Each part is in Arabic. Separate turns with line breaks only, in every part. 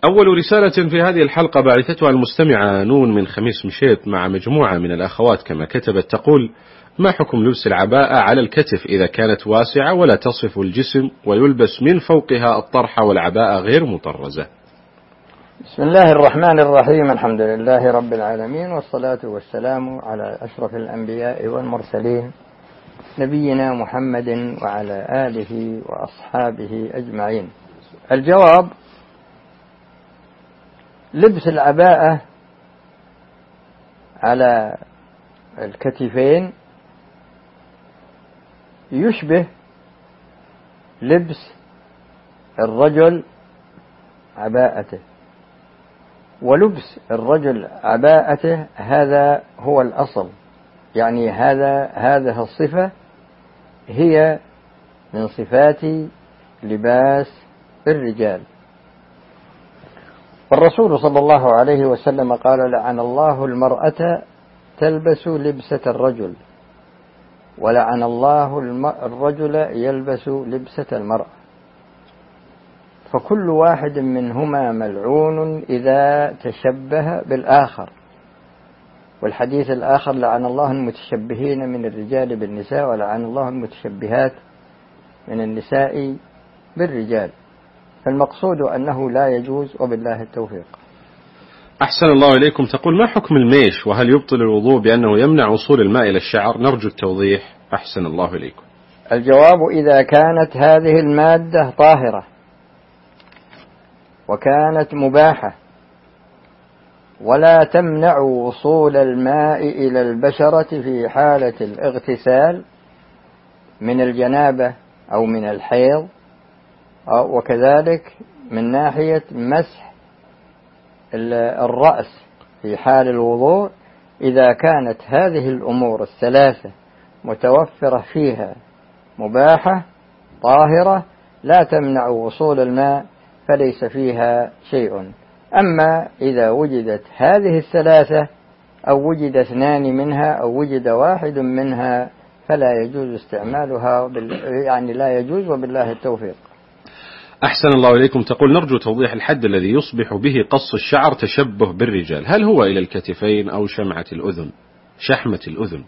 أول رسالة في هذه الحلقة بعثتها المستمعة نون من خميس مشيط مع مجموعة من الأخوات كما كتبت، تقول: ما حكم لبس العباءة على الكتف إذا كانت واسعة ولا تصف الجسم ويلبس من فوقها الطرحة والعباءة غير مطرزة؟
بسم الله الرحمن الرحيم. الحمد لله رب العالمين، والصلاة والسلام على أشرف الأنبياء والمرسلين نبينا محمد وعلى آله وأصحابه أجمعين. الجواب: لبس العباءة على الكتفين يشبه لبس الرجل عباءته، ولبس الرجل عباءته هذا هو الأصل، يعني هذه الصفة هي من صفات لباس الرجال. والرسول صلى الله عليه وسلم قال: لعن الله المرأة تلبس لبسة الرجل، ولعن الله الرجل يلبس لبسة المرأة، فكل واحد منهما ملعون إذا تشبه بالآخر. والحديث الآخر: لعن الله المتشبهين من الرجال بالنساء، ولعن الله المتشبهات من النساء بالرجال. فالمقصود أنه لا يجوز، وبالله التوفيق.
أحسن الله إليكم. تقول: ما حكم الميش، وهل يبطل الوضوء بأنه يمنع وصول الماء إلى الشعر؟ نرجو التوضيح. أحسن الله إليكم.
الجواب: إذا كانت هذه المادة طاهرة وكانت مباحة ولا تمنع وصول الماء إلى البشرة في حالة الاغتسال من الجنابة أو من الحيض، وكذلك من ناحية مسح الرأس في حال الوضوء، إذا كانت هذه الأمور الثلاثة متوفرة فيها مباحة طاهرة لا تمنع وصول الماء فليس فيها شيء. أما إذا وجدت هذه الثلاثة أو وجد اثنان منها أو وجد واحد منها فلا يجوز استعمالها، يعني لا يجوز، وبالله التوفيق.
أحسن الله إليكم. تقول: نرجو توضيح الحد الذي يصبح به قص الشعر تشبه بالرجال، هل هو إلى الكتفين أو شحمة الأذن؟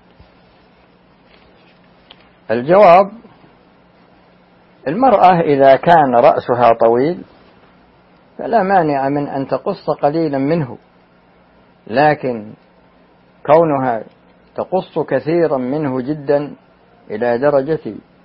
الجواب: المرأة إذا كان رأسها طويل فلا مانع من أن تقص قليلا منه، لكن كونها تقص كثيرا منه جدا إلى درجة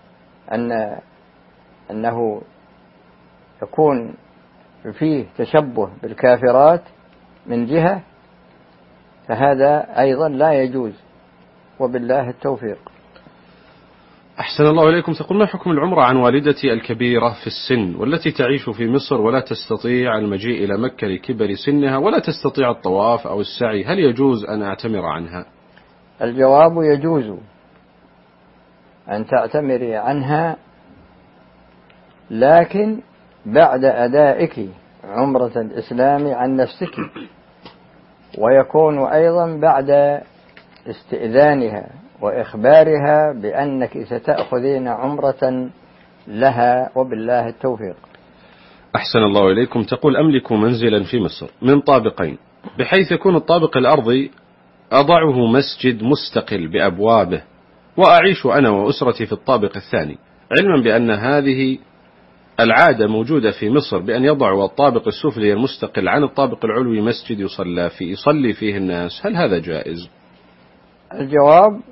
أنه يكون فيه تشبه بالكافرات من جهة، فهذا أيضا لا يجوز، وبالله التوفيق.
أحسن الله إليكم. تقول: ما حكم العمرة عن والدتي الكبيرة في السن والتي تعيش في مصر ولا تستطيع المجيء إلى مكة لكبر سنها ولا تستطيع الطواف أو السعي، هل يجوز أن أعتمر عنها؟
الجواب: يجوز أن تعتمري عنها، لكن بعد أدائك عمرة الإسلام عن نفسك، ويكون أيضا بعد استئذانها وإخبارها بأنك ستأخذين عمرة لها، وبالله التوفيق.
أحسن الله إليكم. تقول: أملك منزلا في مصر من طابقين، بحيث يكون الطابق الأرضي أضعه مسجد مستقل بأبوابه، وأعيش أنا وأسرتي في الطابق الثاني، علما بأن هذه العادة موجودة في مصر بأن يضعوا الطابق السفلي المستقل عن الطابق العلوي مسجد يصلي فيه الناس، هل هذا جائز؟
الجواب: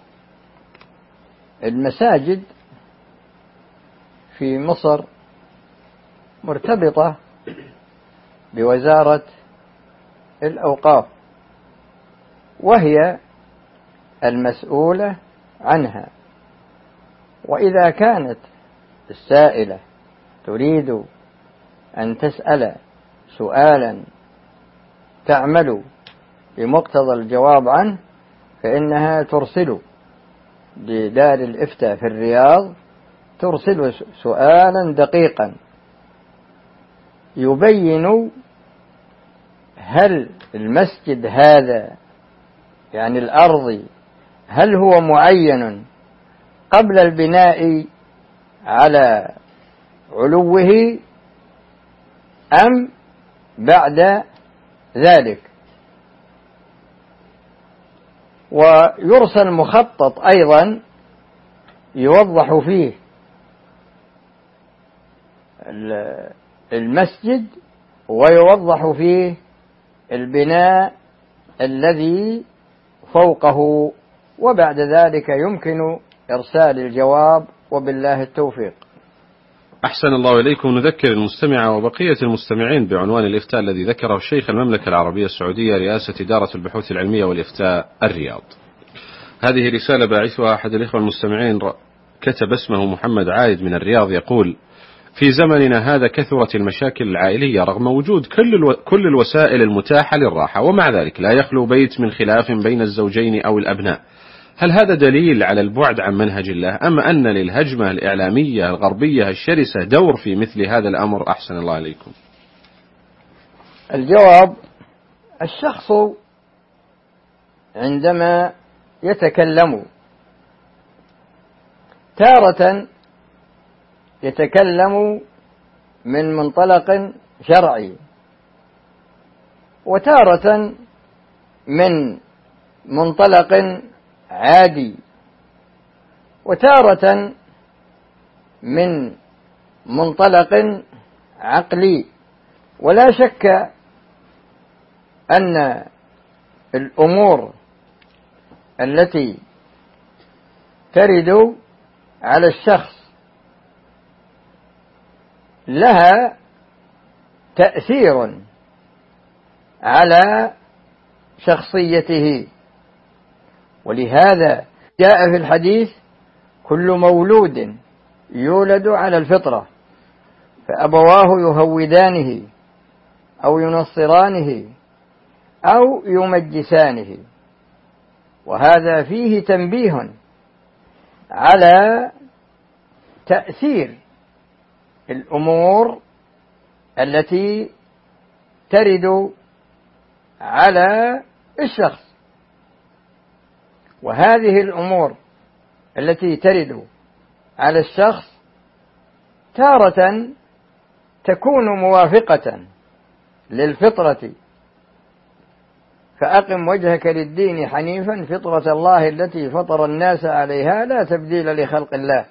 المساجد في مصر مرتبطة بوزارة الأوقاف، وهي المسؤولة عنها، وإذا كانت السائلة تريد أن تسأل سؤالا تعمل بمقتضى الجواب عنه فإنها ترسل لدار الإفتاء في الرياض، ترسل سؤالا دقيقا يبين هل المسجد هذا، يعني الأرضي، هل هو معين قبل البناء على علوه أم بعد ذلك. ويرسل مخطط أيضا يوضح فيه المسجد ويوضح فيه البناء الذي فوقه، وبعد ذلك يمكن إرسال الجواب، وبالله التوفيق.
أحسن الله إليكم. نذكر المستمع وبقية المستمعين بعنوان الإفتاء الذي ذكره الشيخ: المملكة العربية السعودية، رئاسة إدارة البحوث العلمية والإفتاء، الرياض. هذه رسالة باعثها أحد الإخوة المستمعين، كتب اسمه محمد عايد من الرياض، يقول: في زمننا هذا كثرت المشاكل العائلية رغم وجود كل الوسائل المتاحة للراحة، ومع ذلك لا يخلو بيت من خلاف بين الزوجين أو الأبناء. هل هذا دليل على البعد عن منهج الله، أم أن للهجمة الإعلامية الغربية الشرسة دور في مثل هذا الأمر؟ أحسن الله عليكم.
الجواب: الشخص عندما يتكلم تارة يتكلم من منطلق شرعي، وتارة من منطلق عادي، وتارة من منطلق عقلي. ولا شك أن الأمور التي ترد على الشخص لها تأثير على شخصيته، ولهذا جاء في الحديث: كل مولود يولد على الفطرة فأبواه يهودانه أو ينصرانه أو يمجسانه. وهذا فيه تنبيه على تأثير الأمور التي ترد على الشخص. وهذه الأمور التي ترد على الشخص تارة تكون موافقة للفطرة: فأقم وجهك للدين حنيفا فطرة الله التي فطر الناس عليها لا تبديل لخلق الله.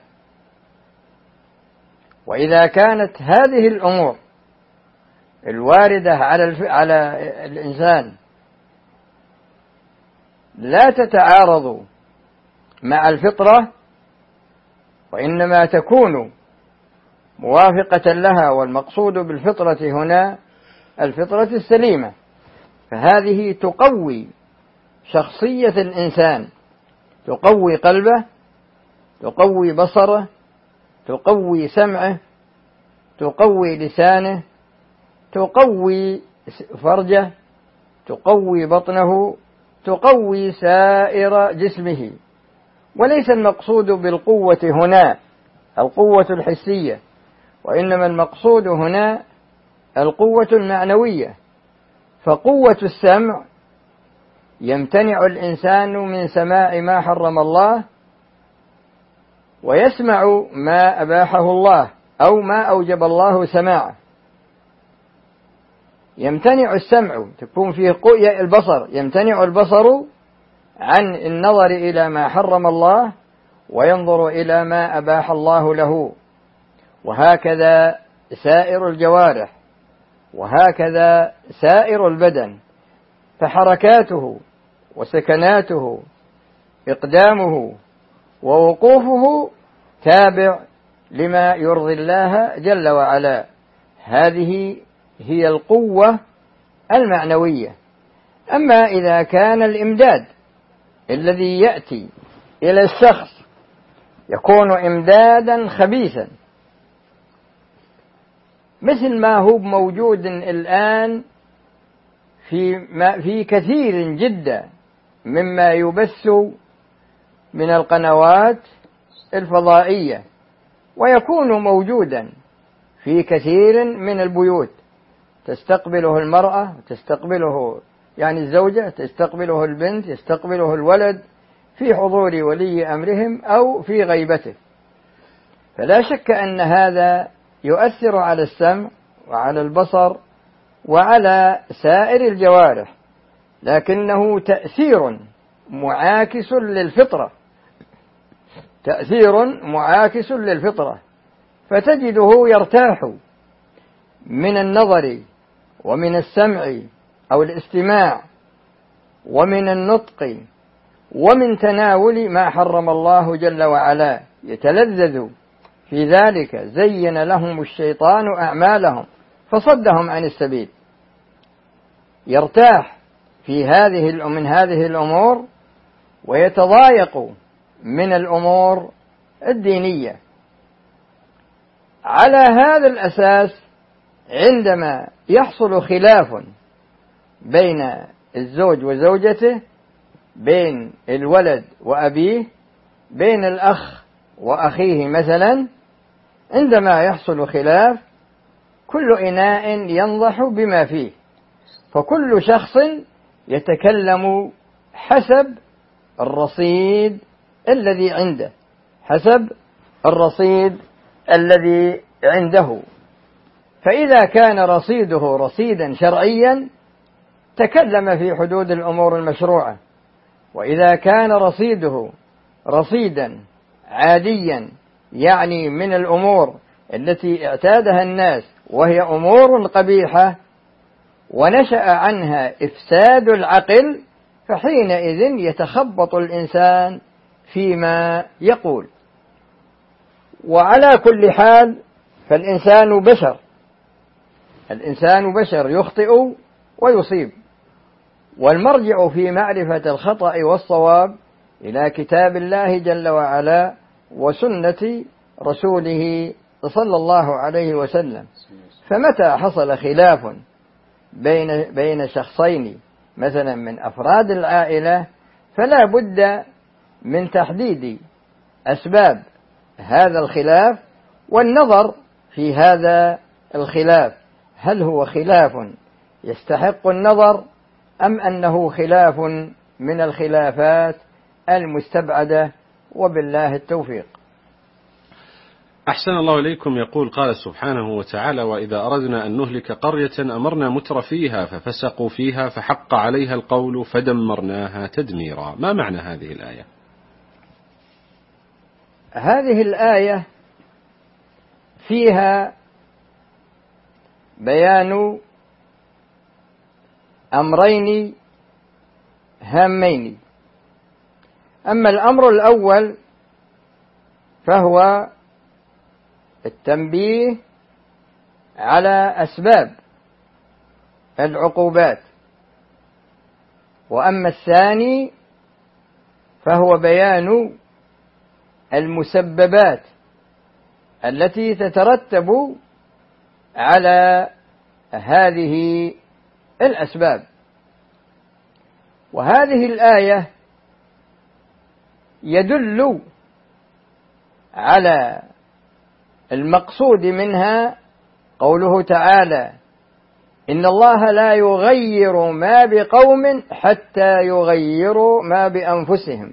وإذا كانت هذه الأمور الواردة على الإنسان لا تتعارض مع الفطرة، وإنما تكون موافقة لها، والمقصود بالفطرة هنا الفطرة السليمة، فهذه تقوي شخصية الإنسان، تقوي قلبه، تقوي بصره، تقوي سمعه، تقوي لسانه، تقوي فرجه، تقوي بطنه، تقوي سائر جسمه. وليس المقصود بالقوة هنا القوة الحسية، وإنما المقصود هنا القوة المعنوية. فقوة السمع يمتنع الإنسان من سماع ما حرم الله ويسمع ما أباحه الله أو ما أوجب الله سماعه. يمتنع السمع، تكون فيه البصر، يمتنع البصر عن النظر إلى ما حرم الله وينظر إلى ما أباح الله له. وهكذا سائر الجوارح، وهكذا سائر البدن، فحركاته وسكناته، إقدامه ووقوفه تابع لما يرضي الله جل وعلا. هذه هي القوة المعنوية. أما إذا كان الإمداد الذي يأتي إلى الشخص يكون إمدادا خبيثا، مثل ما هو موجود الآن في كثير جدا مما يبث من القنوات الفضائية، ويكون موجودا في كثير من البيوت، تستقبله المرأة، تستقبله يعني الزوجة، تستقبله البنت، يستقبله الولد في حضور ولي أمرهم أو في غيبته. فلا شك أن هذا يؤثر على السمع وعلى البصر وعلى سائر الجوارح، لكنه تأثير معاكس للفطرة، تأثير معاكس للفطرة، فتجده يرتاح من النظر ومن السمع أو الاستماع ومن النطق ومن تناول ما حرم الله جل وعلا، يتلذذ في ذلك. زين لهم الشيطان أعمالهم فصدهم عن السبيل، يرتاح من هذه الأمور ويتضايق من الأمور الدينية. على هذا الأساس عندما يحصل خلاف بين الزوج وزوجته، بين الولد وأبيه، بين الأخ وأخيه مثلا، عندما يحصل خلاف كل إناء ينضح بما فيه، فكل شخص يتكلم حسب الرصيد الذي عنده، حسب الرصيد الذي عنده. فإذا كان رصيده رصيدا شرعيا تكلم في حدود الأمور المشروعة، وإذا كان رصيده رصيدا عاديا يعني من الأمور التي اعتادها الناس وهي أمور قبيحة ونشأ عنها إفساد العقل، فحينئذ يتخبط الإنسان فيما يقول. وعلى كل حال فالإنسان بشر، الإنسان بشر يخطئ ويصيب، والمرجع في معرفة الخطأ والصواب إلى كتاب الله جل وعلا وسنة رسوله صلى الله عليه وسلم. فمتى حصل خلاف بين شخصين مثلا من أفراد العائلة فلا بد من تحديد أسباب هذا الخلاف والنظر في هذا الخلاف، هل هو خلاف يستحق النظر أم أنه خلاف من الخلافات المستبعدة، وبالله التوفيق.
أحسن الله إليكم. يقول قال سبحانه وتعالى: وإذا أردنا أن نهلك قرية أمرنا متر فيها ففسقوا فيها فحق عليها القول فدمرناها تدميرا. ما معنى هذه الآية؟
هذه الآية فيها بيان أمرين هامين. أما الأمر الأول فهو التنبيه على أسباب العقوبات، وأما الثاني فهو بيان المسببات التي تترتب على هذه الأسباب. وهذه الآية يدل على المقصود منها قوله تعالى: إن الله لا يغير ما بقوم حتى يغيروا ما بأنفسهم.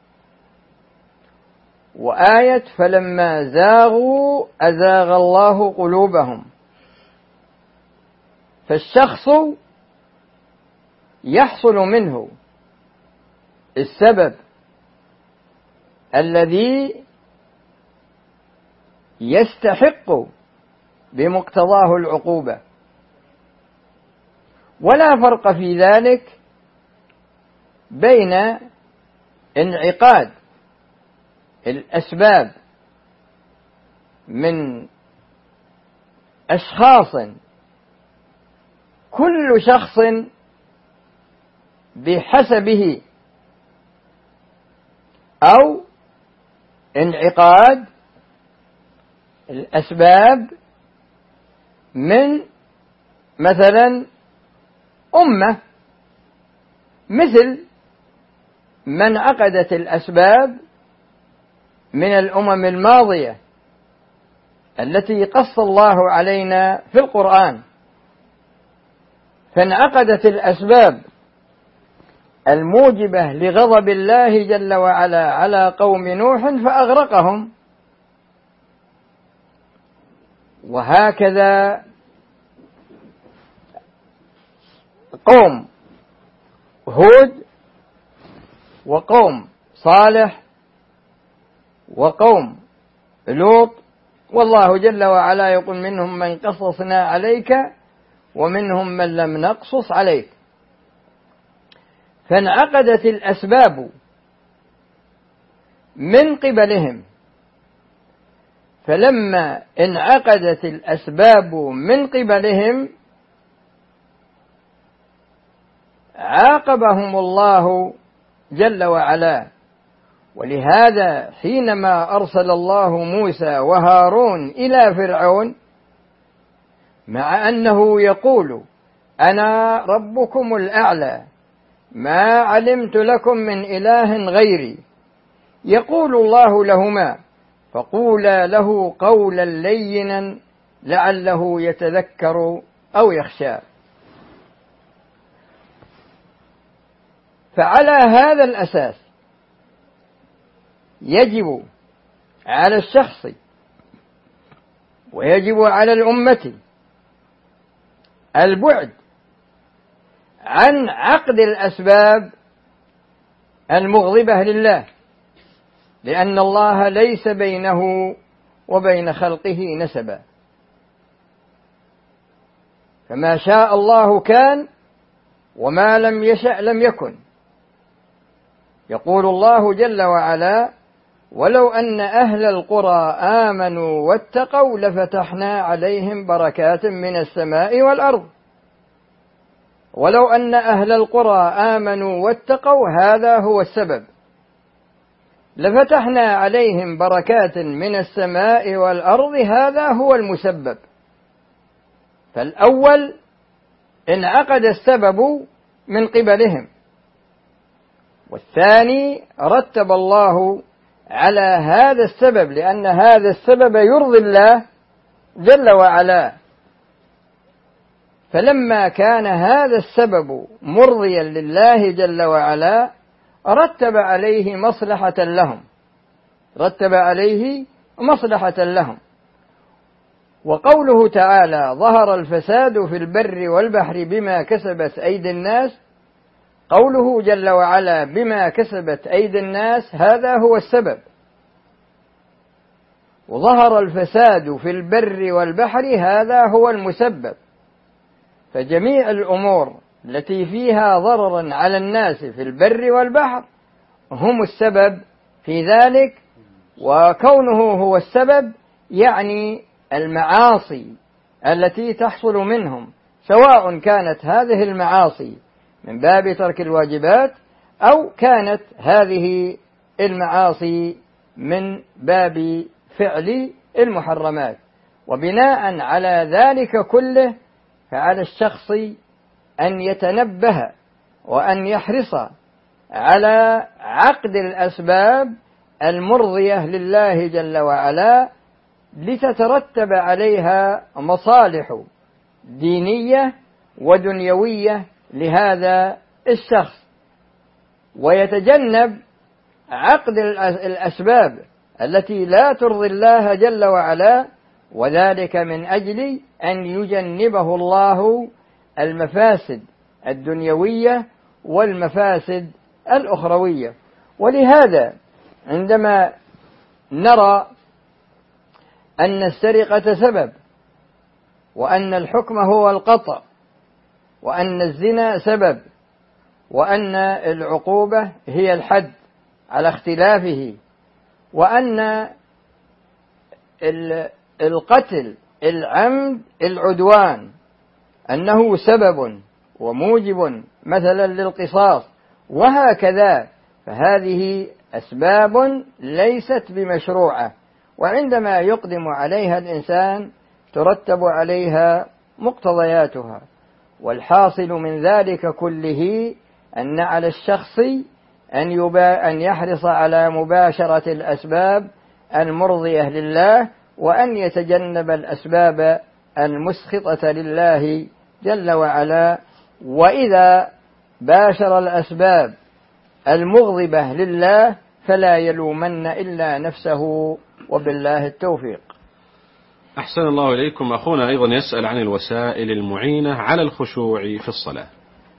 وآية فلما زاغوا أزاغ الله قلوبهم. فالشخص يحصل منه السبب الذي يستحق بمقتضاه العقوبة، ولا فرق في ذلك بين انعقاد الأسباب من أشخاص كل شخص بحسبه، أو انعقاد الأسباب من مثلا أمة، مثل من عقدت الأسباب من الأمم الماضية التي قص الله علينا في القرآن، فانعقدت الأسباب الموجبة لغضب الله جل وعلا على قوم نوح فأغرقهم. وهكذا قوم هود وقوم صالح وقوم لوط، والله جل وعلا يقول منهم من قصصنا عليك ومنهم من لم نقصص عليك. فانعقدت الأسباب من قبلهم، فلما انعقدت الأسباب من قبلهم عاقبهم الله جل وعلا. ولهذا حينما أرسل الله موسى وهارون إلى فرعون، مع أنه يقول أنا ربكم الأعلى ما علمت لكم من إله غيري، يقول الله لهما فقولا له قولا لينا لعله يتذكر أو يخشى. فعلى هذا الأساس يجب على الشخص ويجب على الأمة البعد عن عقد الأسباب المغضبة لله، لأن الله ليس بينه وبين خلقه نسبا، فما شاء الله كان وما لم يشأ لم يكن. يقول الله جل وعلا ولو أن أهل القرى آمنوا واتقوا لفتحنا عليهم بركات من السماء والأرض. ولو أن أهل القرى آمنوا واتقوا هذا هو السبب، لفتحنا عليهم بركات من السماء والأرض هذا هو المسبب. فالأول انعقد السبب من قبلهم، والثاني رتب الله على هذا السبب، لأن هذا السبب يرضي الله جل وعلا. فلما كان هذا السبب مرضيا لله جل وعلا رتب عليه مصلحة لهم. وقوله تعالى ظهر الفساد في البر والبحر بما كسبت أيدي الناس، قوله جل وعلا بما كسبت أيدي الناس هذا هو السبب، وظهر الفساد في البر والبحر هذا هو المسبب. فجميع الأمور التي فيها ضررا على الناس في البر والبحر هم السبب في ذلك، وكونه هو السبب يعني المعاصي التي تحصل منهم، سواء كانت هذه المعاصي من باب ترك الواجبات أو كانت هذه المعاصي من باب فعل المحرمات. وبناء على ذلك كله فعلى الشخص أن يتنبه وأن يحرص على عقد الأسباب المرضية لله جل وعلا، لتترتب عليها مصالح دينية ودنيوية لهذا الشخص، ويتجنب عقد الأسباب التي لا ترضي الله جل وعلا، وذلك من أجل أن يجنبه الله المفاسد الدنيوية والمفاسد الأخروية. ولهذا عندما نرى أن السرقة سبب، وأن الحكم هو القطع، وأن الزنا سبب، وأن العقوبة هي الحد على اختلافه، وأن القتل العمد العدوان أنه سبب وموجب مثلا للقصاص، وهكذا، فهذه أسباب ليست بمشروعة، وعندما يقدم عليها الإنسان ترتب عليها مقتضياتها. والحاصل من ذلك كله أن على الشخص أن يحرص على مباشرة الأسباب المرضية لله، وأن يتجنب الأسباب المسخطة لله جل وعلا. وإذا باشر الأسباب المغضبة لله فلا يلومن إلا نفسه، وبالله التوفيق.
أحسن الله إليكم. أخونا أيضا يسأل عن الوسائل المعينة على الخشوع في الصلاة.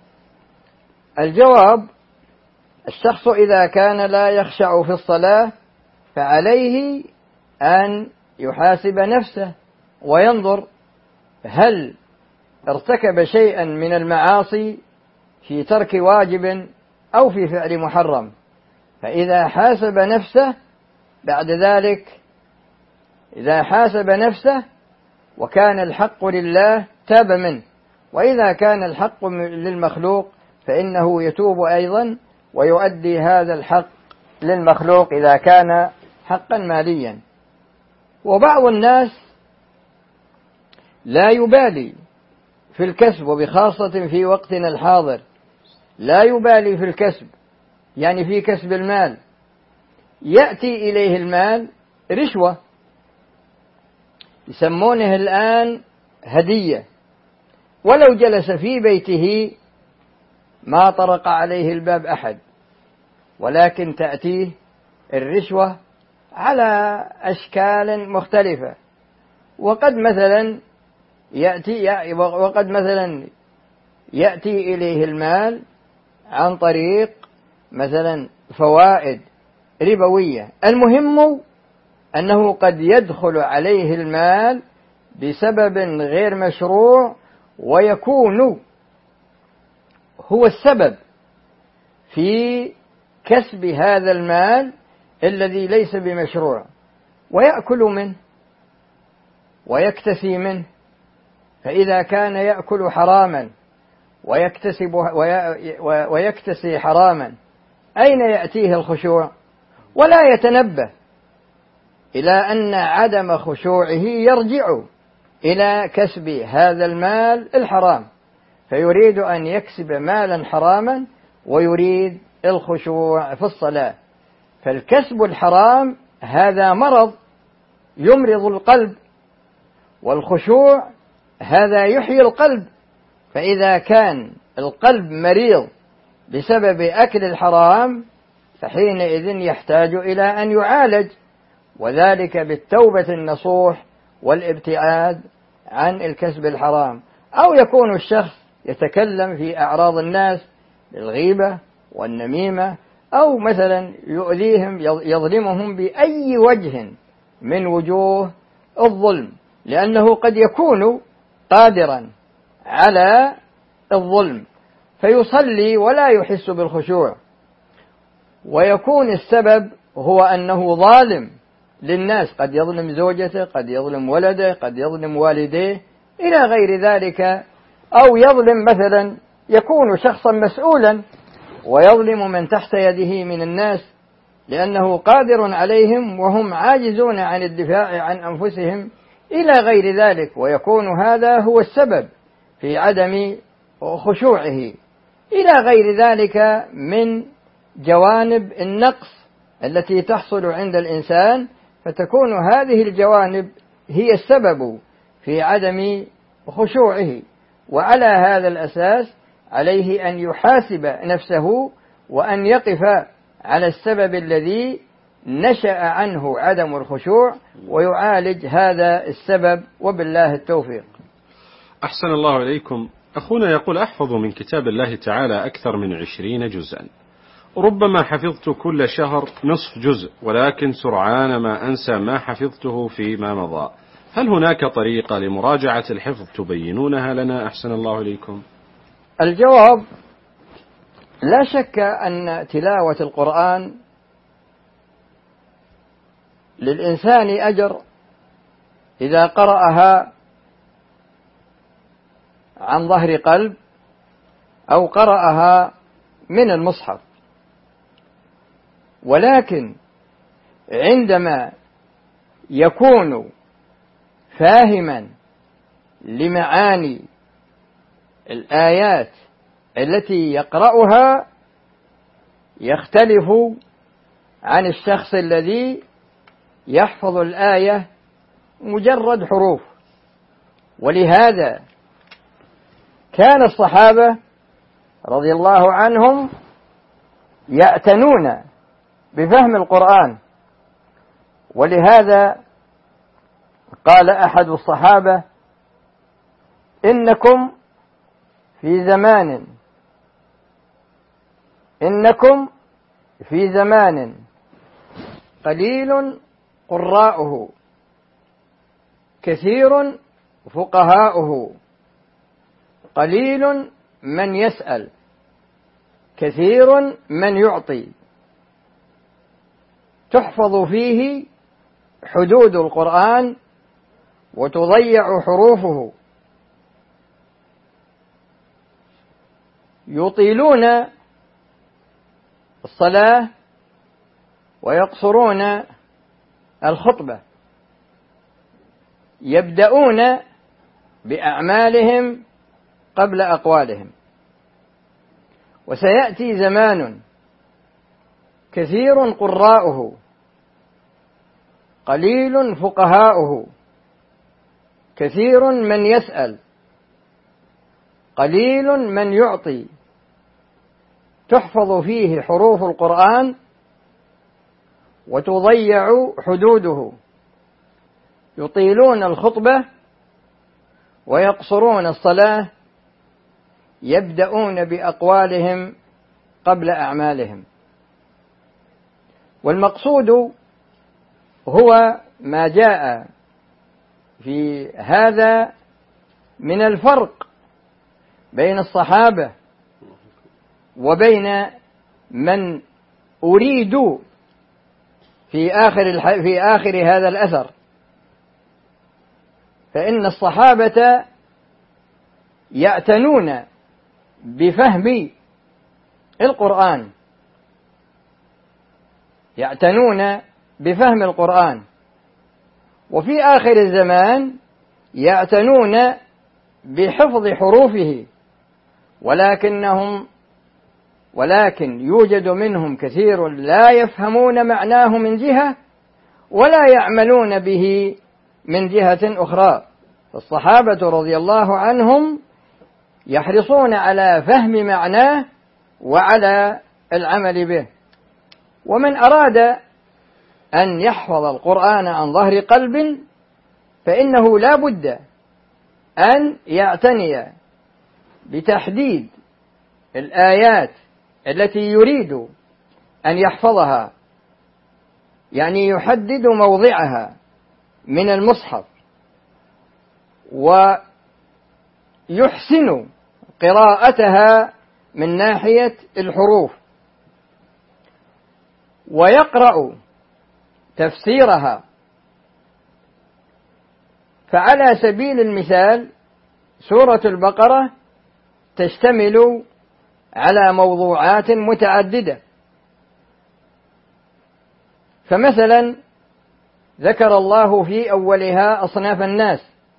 الجواب: الشخص إذا كان لا يخشع في الصلاة فعليه أن يحاسب نفسه وينظر هل ارتكب شيئا من المعاصي في ترك واجب أو في فعل محرم، فإذا حاسب نفسه بعد ذلك، إذا حاسب نفسه وكان الحق لله تاب منه، وإذا كان الحق للمخلوق فإنه يتوب أيضا ويؤدي هذا الحق للمخلوق إذا كان حقا ماليا. وبعض الناس لا يبالي في الكسب، وبخاصة في وقتنا الحاضر لا يبالي في الكسب، يعني في كسب المال، يأتي إليه المال رشوة، يسمونه الآن هدية، ولو جلس في بيته ما طرق عليه الباب أحد، ولكن تأتيه الرشوة على أشكال مختلفة. وقد مثلا يأتي إليه المال عن طريق مثلا فوائد ربوية. المهم أنه قد يدخل عليه المال بسبب غير مشروع، ويكون هو السبب في كسب هذا المال الذي ليس بمشروع، ويأكل منه ويكتسي منه. فإذا كان يأكل حراما ويكتسي حراما، أين يأتيه الخشوع؟ ولا يتنبه إلى أن عدم خشوعه يرجع إلى كسب هذا المال الحرام، فيريد أن يكسب مالا حراما ويريد الخشوع في الصلاة. فالكسب الحرام هذا مرض يمرض القلب، والخشوع هذا يحيي القلب. فإذا كان القلب مريض بسبب أكل الحرام فحينئذ يحتاج إلى أن يعالج، وذلك بالتوبة النصوح والابتعاد عن الكسب الحرام. أو يكون الشخص يتكلم في أعراض الناس بالغيبة والنميمة، أو مثلا يؤذيهم يظلمهم بأي وجه من وجوه الظلم، لأنه قد يكون قادرا على الظلم فيصلي ولا يحس بالخشوع، ويكون السبب هو أنه ظالم للناس، قد يظلم زوجته، قد يظلم ولده، قد يظلم والديه إلى غير ذلك. أو يظلم مثلا، يكون شخصا مسؤولا ويظلم من تحت يده من الناس لأنه قادر عليهم وهم عاجزون عن الدفاع عن أنفسهم إلى غير ذلك، ويكون هذا هو السبب في عدم خشوعه إلى غير ذلك من جوانب النقص التي تحصل عند الإنسان، فتكون هذه الجوانب هي السبب في عدم خشوعه. وعلى هذا الأساس عليه أن يحاسب نفسه وأن يقف على السبب الذي نشأ عنه عدم الخشوع ويعالج هذا السبب، وبالله التوفيق.
أحسن الله إليكم. أخونا يقول: أحفظ من كتاب الله تعالى أكثر من 20 جزءا، ربما حفظت كل شهر نصف جزء، ولكن سرعان ما أنسى ما حفظته فيما مضى. هل هناك طريقة لمراجعة الحفظ تبينونها لنا؟ أحسن الله إليكم.
الجواب: لا شك أن تلاوة القرآن للإنسان أجر إذا قرأها عن ظهر قلب أو قرأها من المصحف، ولكن عندما يكون فاهما لمعاني الآيات التي يقرأها يختلف عن الشخص الذي يحفظ الآية مجرد حروف. ولهذا كان الصحابة رضي الله عنهم يأتنون بفهم القرآن، ولهذا قال أحد الصحابة: إنكم في زمان إنكم في زمان قليل قراؤه كثير فقهاؤه، قليل من يسأل كثير من يعطي، تحفظ فيه حدود القرآن وتضيع حروفه، يطيلون الصلاة ويقصرون الخطبة، يبدأون بأعمالهم قبل أقوالهم. وسيأتي زمان كثير قراؤه قليل فقهاؤه، كثير من يسأل قليل من يعطي، تحفظ فيه حروف القرآن وتضيع حدوده، يطيلون الخطبة ويقصرون الصلاة، يبدأون بأقوالهم قبل أعمالهم. والمقصود هو ما جاء في هذا من الفرق بين الصحابة وبين من أريدوا في آخر هذا الأثر. فإن الصحابة يعتنون بفهم القرآن، يعتنون بفهم القرآن، وفي آخر الزمان يعتنون بحفظ حروفه، ولكن يوجد منهم كثير لا يفهمون معناه من جهة ولا يعملون به من جهة أخرى. فالصحابة رضي الله عنهم يحرصون على فهم معناه وعلى العمل به. ومن أراد أن يحفظ القرآن عن ظهر قلب فإنه لا بد أن يعتني بتحديد الآيات التي يريد أن يحفظها، يعني يحدد موضعها من المصحف ويحسن قراءتها من ناحية الحروف، ويقرأ تفسيرها. فعلى سبيل المثال سورة البقرة تشتمل على موضوعات متعددة، فمثلا ذكر الله في أولها أصناف الناس،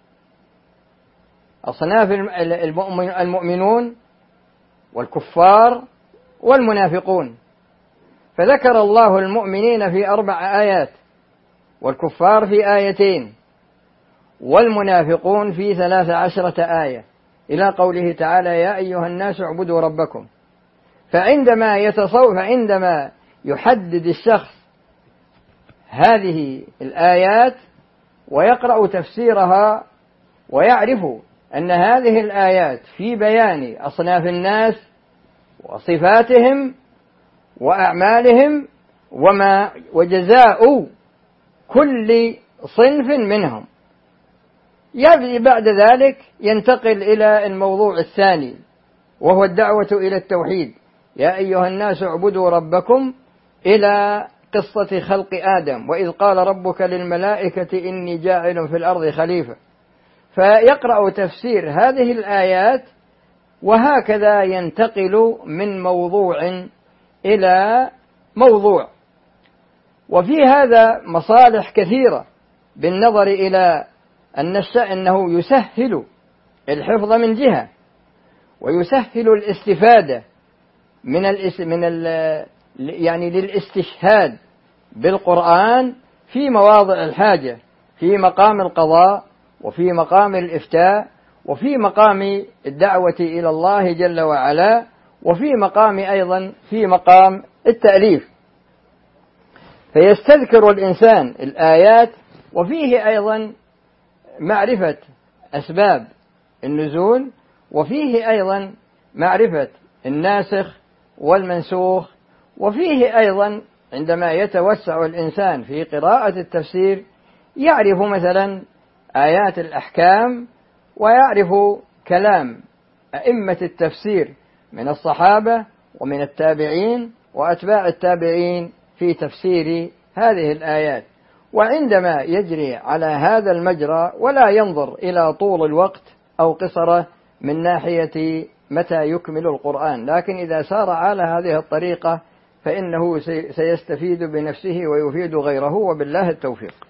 أصناف المؤمنون والكفار والمنافقون، فذكر الله المؤمنين في 4 آيات، والكفار في 2 والمنافقون في 13 آية، إلى قوله تعالى يا أيها الناس اعبدوا ربكم. فعندما يحدد الشخص هذه الآيات ويقرأ تفسيرها ويعرف أن هذه الآيات في بيان أصناف الناس وصفاتهم وأعمالهم وجزاء كل صنف منهم، يبدأ بعد ذلك ينتقل إلى الموضوع الثاني وهو الدعوة إلى التوحيد، يا أيها الناس اعبدوا ربكم، إلى قصة خلق آدم، وإذ قال ربك للملائكة إني جاعل في الأرض خليفة، فيقرأ تفسير هذه الآيات، وهكذا ينتقل من موضوع إلى موضوع. وفي هذا مصالح كثيرة بالنظر إلى أنه يسهل الحفظ من جهة، ويسهل الاستفادة يعني للاستشهاد بالقرآن في مواضع الحاجة، في مقام القضاء وفي مقام الإفتاء وفي مقام الدعوة إلى الله جل وعلا، وفي مقام التأليف. فيستذكر الإنسان الآيات، وفيه أيضا معرفة أسباب النزول، وفيه أيضا معرفة الناسخ والمنسوخ. وفيه أيضا عندما يتوسع الإنسان في قراءة التفسير يعرف مثلا آيات الأحكام، ويعرف كلام أئمة التفسير من الصحابة ومن التابعين وأتباع التابعين في تفسير هذه الآيات. وعندما يجري على هذا المجرى ولا ينظر إلى طول الوقت أو قصره من ناحية متى يكمل القرآن، لكن إذا سار على هذه الطريقة فإنه سيستفيد بنفسه ويفيد غيره، وبالله التوفيق.